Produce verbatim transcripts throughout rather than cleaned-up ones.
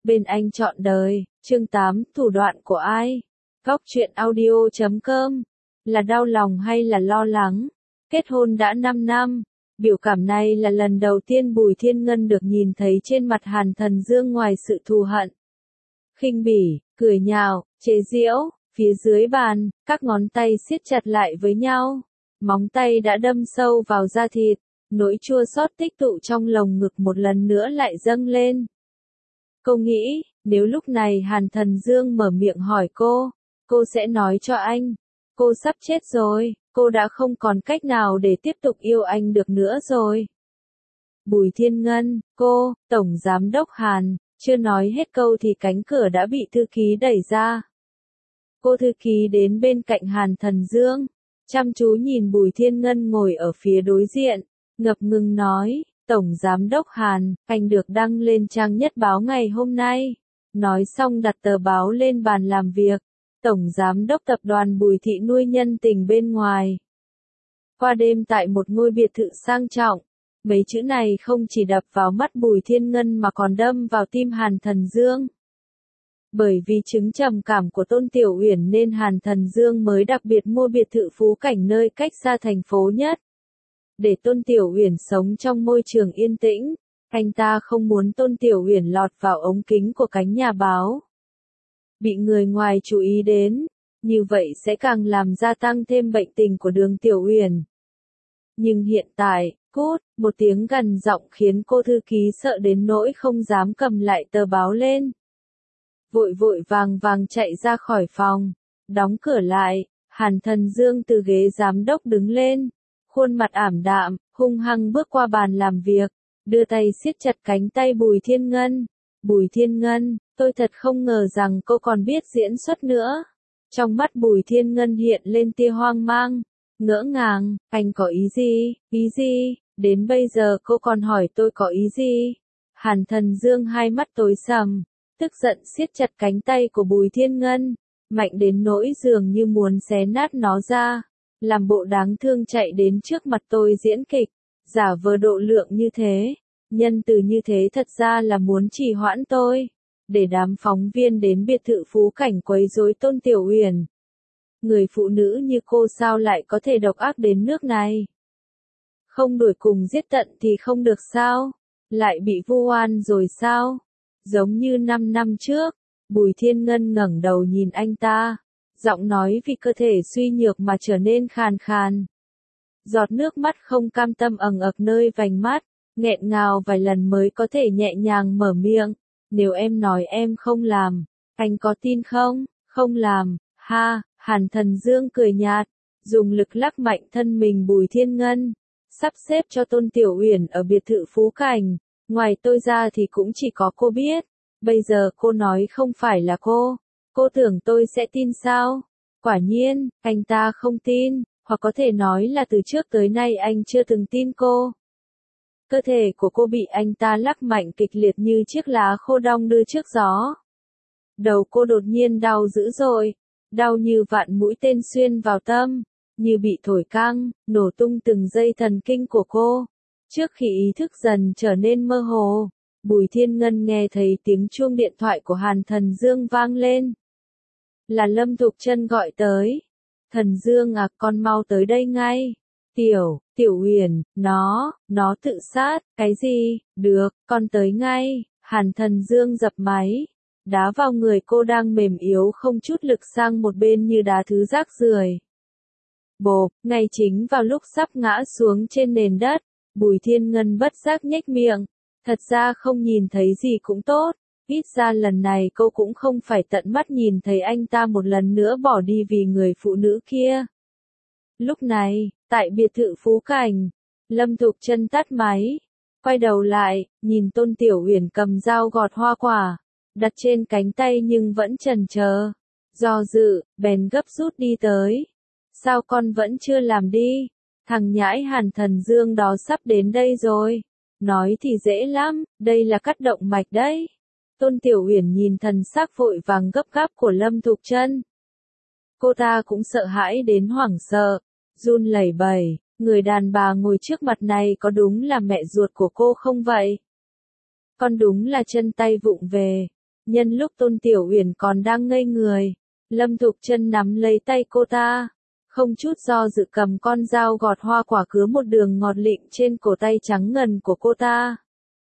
Bên anh chọn đời, chương tám, thủ đoạn của ai? Góc truyện audio chấm com. Là đau lòng hay là lo lắng? Kết hôn đã năm năm, biểu cảm này là lần đầu tiên Bùi Thiên Ngân được nhìn thấy trên mặt Hàn Thần Dương ngoài sự thù hận, khinh bỉ, cười nhạo, chế giễu. Phía dưới bàn, các ngón tay siết chặt lại với nhau, móng tay đã đâm sâu vào da thịt, nỗi chua xót tích tụ trong lồng ngực một lần nữa lại dâng lên. Cô nghĩ, nếu lúc này Hàn Thần Dương mở miệng hỏi cô, cô sẽ nói cho anh, cô sắp chết rồi, cô đã không còn cách nào để tiếp tục yêu anh được nữa rồi. Bùi Thiên Ngân, cô, Tổng Giám đốc Hàn, chưa nói hết câu thì cánh cửa đã bị thư ký đẩy ra. Cô thư ký đến bên cạnh Hàn Thần Dương, chăm chú nhìn Bùi Thiên Ngân ngồi ở phía đối diện, ngập ngừng nói, Tổng Giám đốc Hàn, anh được đăng lên trang nhất báo ngày hôm nay. Nói xong đặt tờ báo lên bàn làm việc, Tổng Giám đốc tập đoàn Bùi Thị nuôi nhân tình bên ngoài. Qua đêm tại một ngôi biệt thự sang trọng, mấy chữ này không chỉ đập vào mắt Bùi Thiên Ngân mà còn đâm vào tim Hàn Thần Dương. Bởi vì chứng trầm cảm của Tôn Tiểu Uyển nên Hàn Thần Dương mới đặc biệt mua biệt thự Phú Cảnh nơi cách xa thành phố nhất. Để Tôn Tiểu Uyển sống trong môi trường yên tĩnh, anh ta không muốn Tôn Tiểu Uyển lọt vào ống kính của cánh nhà báo. Bị người ngoài chú ý đến, như vậy sẽ càng làm gia tăng thêm bệnh tình của Đường Tiểu Uyển. Nhưng hiện tại, cút, một tiếng gằn giọng khiến cô thư ký sợ đến nỗi không dám cầm lại tờ báo lên. Vội vội vàng vàng chạy ra khỏi phòng, đóng cửa lại, Hàn Thần Dương từ ghế giám đốc đứng lên, khuôn mặt ảm đạm, hung hăng bước qua bàn làm việc, đưa tay siết chặt cánh tay Bùi Thiên Ngân. Bùi Thiên Ngân, tôi thật không ngờ rằng cô còn biết diễn xuất nữa. Trong mắt Bùi Thiên Ngân hiện lên tia hoang mang, ngỡ ngàng, anh có ý gì, ý gì, đến bây giờ cô còn hỏi tôi có ý gì. Hàn Thần Dương hai mắt tối sầm, tức giận siết chặt cánh tay của Bùi Thiên Ngân, mạnh đến nỗi dường như muốn xé nát nó ra, làm bộ đáng thương chạy đến trước mặt tôi diễn kịch, giả vờ độ lượng như thế, nhân từ như thế thật ra là muốn trì hoãn tôi, để đám phóng viên đến biệt thự Phú Cảnh quấy rối Tôn Tiểu Uyển. Người phụ nữ như cô sao lại có thể độc ác đến nước này? Không đuổi cùng giết tận thì không được sao? Lại bị vu oan rồi sao? Giống như năm năm trước, Bùi Thiên Ngân ngẩng đầu nhìn anh ta, giọng nói vì cơ thể suy nhược mà trở nên khàn khàn. Giọt nước mắt không cam tâm ẩn ực nơi vành mắt, nghẹn ngào vài lần mới có thể nhẹ nhàng mở miệng. Nếu em nói em không làm, anh có tin không? Không làm, ha, Hàn Thần Dương cười nhạt, dùng lực lắc mạnh thân mình Bùi Thiên Ngân, sắp xếp cho Tôn Tiểu Uyển ở biệt thự Phú Cảnh. Ngoài tôi ra thì cũng chỉ có cô biết, bây giờ cô nói không phải là cô, cô tưởng tôi sẽ tin sao? Quả nhiên, anh ta không tin, hoặc có thể nói là từ trước tới nay anh chưa từng tin cô. Cơ thể của cô bị anh ta lắc mạnh kịch liệt như chiếc lá khô đong đưa trước gió. Đầu cô đột nhiên đau dữ dội, đau như vạn mũi tên xuyên vào tâm, như bị thổi căng, nổ tung từng dây thần kinh của cô. Trước khi ý thức dần trở nên mơ hồ, Bùi Thiên Ngân nghe thấy tiếng chuông điện thoại của Hàn Thần Dương vang lên. Là Lâm Thục Trân gọi tới. Thần Dương à, con mau tới đây ngay. Tiểu, Tiểu Uyển, nó, nó tự sát, cái gì, được, con tới ngay. Hàn Thần Dương dập máy, đá vào người cô đang mềm yếu không chút lực sang một bên như đá thứ rác rưởi. Bộp, ngay chính vào lúc sắp ngã xuống trên nền đất, Bùi Thiên Ngân bất giác nhếch miệng, thật ra không nhìn thấy gì cũng tốt, ít ra lần này cô cũng không phải tận mắt nhìn thấy anh ta một lần nữa bỏ đi vì người phụ nữ kia. Lúc này, tại biệt thự Phú Cảnh, Lâm Thục Trân tắt máy, quay đầu lại, nhìn Tôn Tiểu Uyển cầm dao gọt hoa quả, đặt trên cánh tay nhưng vẫn chần chờ, do dự, bèn gấp rút đi tới. Sao con vẫn chưa làm đi? Thằng nhãi Hàn Thần Dương đó sắp đến đây rồi. Nói thì dễ lắm, đây là cắt động mạch đấy. Tôn Tiểu Uyển nhìn thần sắc vội vàng gấp gáp của Lâm Thục Trân. Cô ta cũng sợ hãi đến hoảng sợ, run lẩy bẩy, người đàn bà ngồi trước mặt này có đúng là mẹ ruột của cô không vậy? Con đúng là chân tay vụng về, Nhân lúc Tôn Tiểu Uyển còn đang ngây người, Lâm Thục Trân nắm lấy tay cô ta, không chút do dự cầm con dao gọt hoa quả cứa một đường ngọt lịm trên cổ tay trắng ngần của cô ta.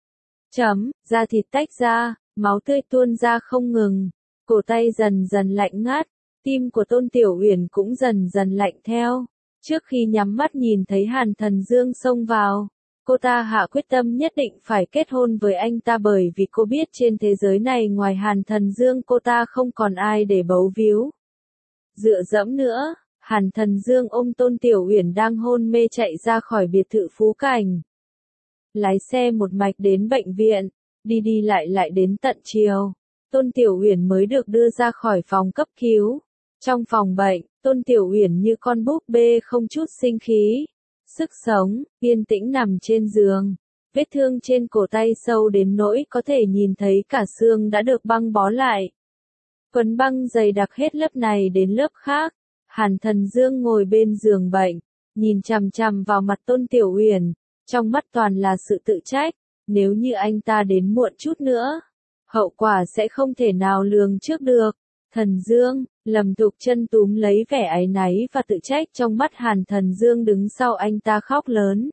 Chấm, da thịt tách ra, máu tươi tuôn ra không ngừng, cổ tay dần dần lạnh ngắt, tim của Tôn Tiểu Uyển cũng dần dần lạnh theo. Trước khi nhắm mắt nhìn thấy Hàn Thần Dương xông vào, cô ta hạ quyết tâm nhất định phải kết hôn với anh ta bởi vì cô biết trên thế giới này ngoài Hàn Thần Dương cô ta không còn ai để bấu víu. Dựa dẫm nữa, Hàn Thần Dương ôm Tôn Tiểu Uyển đang hôn mê chạy ra khỏi biệt thự Phú Cảnh. Lái xe một mạch đến bệnh viện, đi đi lại lại đến tận chiều, Tôn Tiểu Uyển mới được đưa ra khỏi phòng cấp cứu. Trong phòng bệnh, Tôn Tiểu Uyển như con búp bê không chút sinh khí, sức sống, yên tĩnh nằm trên giường. Vết thương trên cổ tay sâu đến nỗi có thể nhìn thấy cả xương đã được băng bó lại. Quấn băng dày đặc hết lớp này đến lớp khác. Hàn Thần Dương ngồi bên giường bệnh, nhìn chằm chằm vào mặt Tôn Tiểu Uyển, trong mắt toàn là sự tự trách, nếu như anh ta đến muộn chút nữa, hậu quả sẽ không thể nào lường trước được. Thần Dương, Lâm Thục Trân túm lấy vẻ áy náy và tự trách trong mắt Hàn Thần Dương đứng sau anh ta khóc lớn.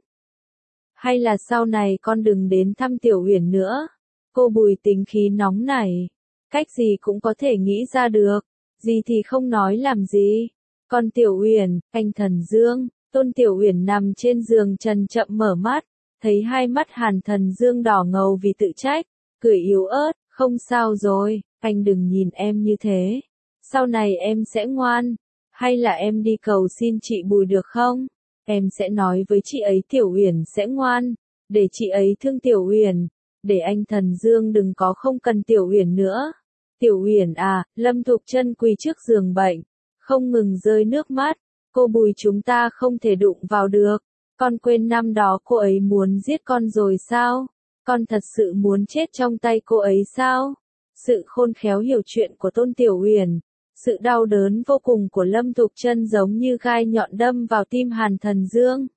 Hay là sau này con đừng đến thăm Tiểu Uyển nữa. Cô Bùi tính khí nóng nảy, cách gì cũng có thể nghĩ ra được, gì thì không nói làm gì. Con Tiểu Uyển, anh Thần Dương, Tôn Tiểu Uyển nằm trên giường trần chậm mở mắt, thấy hai mắt Hàn Thần Dương đỏ ngầu vì tự trách, cười yếu ớt, không sao rồi, anh đừng nhìn em như thế. Sau này em sẽ ngoan, hay là em đi cầu xin chị Bùi được không? Em sẽ nói với chị ấy Tiểu Uyển sẽ ngoan, để chị ấy thương Tiểu Uyển, để anh Thần Dương đừng có không cần Tiểu Uyển nữa. Tiểu Uyển à, Lâm Thục Trân quỳ trước giường bệnh, không ngừng rơi nước mắt. Cô Bùi chúng ta không thể đụng vào được. Con quên năm đó cô ấy muốn giết con rồi sao? Con thật sự muốn chết trong tay cô ấy sao? Sự khôn khéo hiểu chuyện của Tôn Tiểu Uyển, sự đau đớn vô cùng của Lâm Thục Trân giống như gai nhọn đâm vào tim Hàn Thần Dương.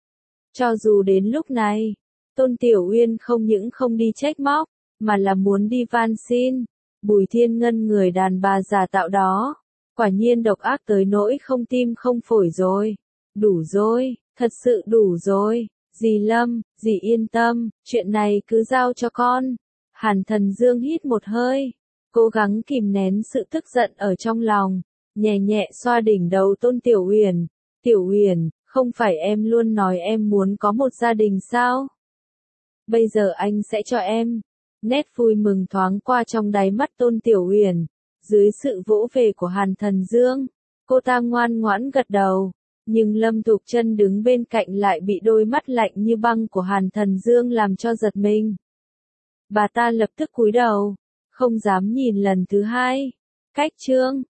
Cho dù đến lúc này, Tôn Tiểu Uyên không những không đi trách móc, mà là muốn đi van xin. Bùi Thiên Ngân người đàn bà giả tạo đó, quả nhiên độc ác tới nỗi không tim không phổi rồi. Đủ rồi, thật sự đủ rồi. Dì Lâm, dì yên tâm, chuyện này cứ giao cho con. Hàn Thần Dương hít một hơi, cố gắng kìm nén sự tức giận ở trong lòng, nhẹ nhẹ xoa đỉnh đầu Tôn Tiểu Uyển. Tiểu Uyển, không phải em luôn nói em muốn có một gia đình sao? Bây giờ anh sẽ cho em. Nét vui mừng thoáng qua trong đáy mắt Tôn Tiểu Uyển, dưới sự vỗ về của Hàn Thần Dương, cô ta ngoan ngoãn gật đầu. Nhưng Lâm Thục Trân đứng bên cạnh lại bị đôi mắt lạnh như băng của Hàn Thần Dương làm cho giật mình. Bà ta lập tức cúi đầu, không dám nhìn lần thứ hai. Cách chương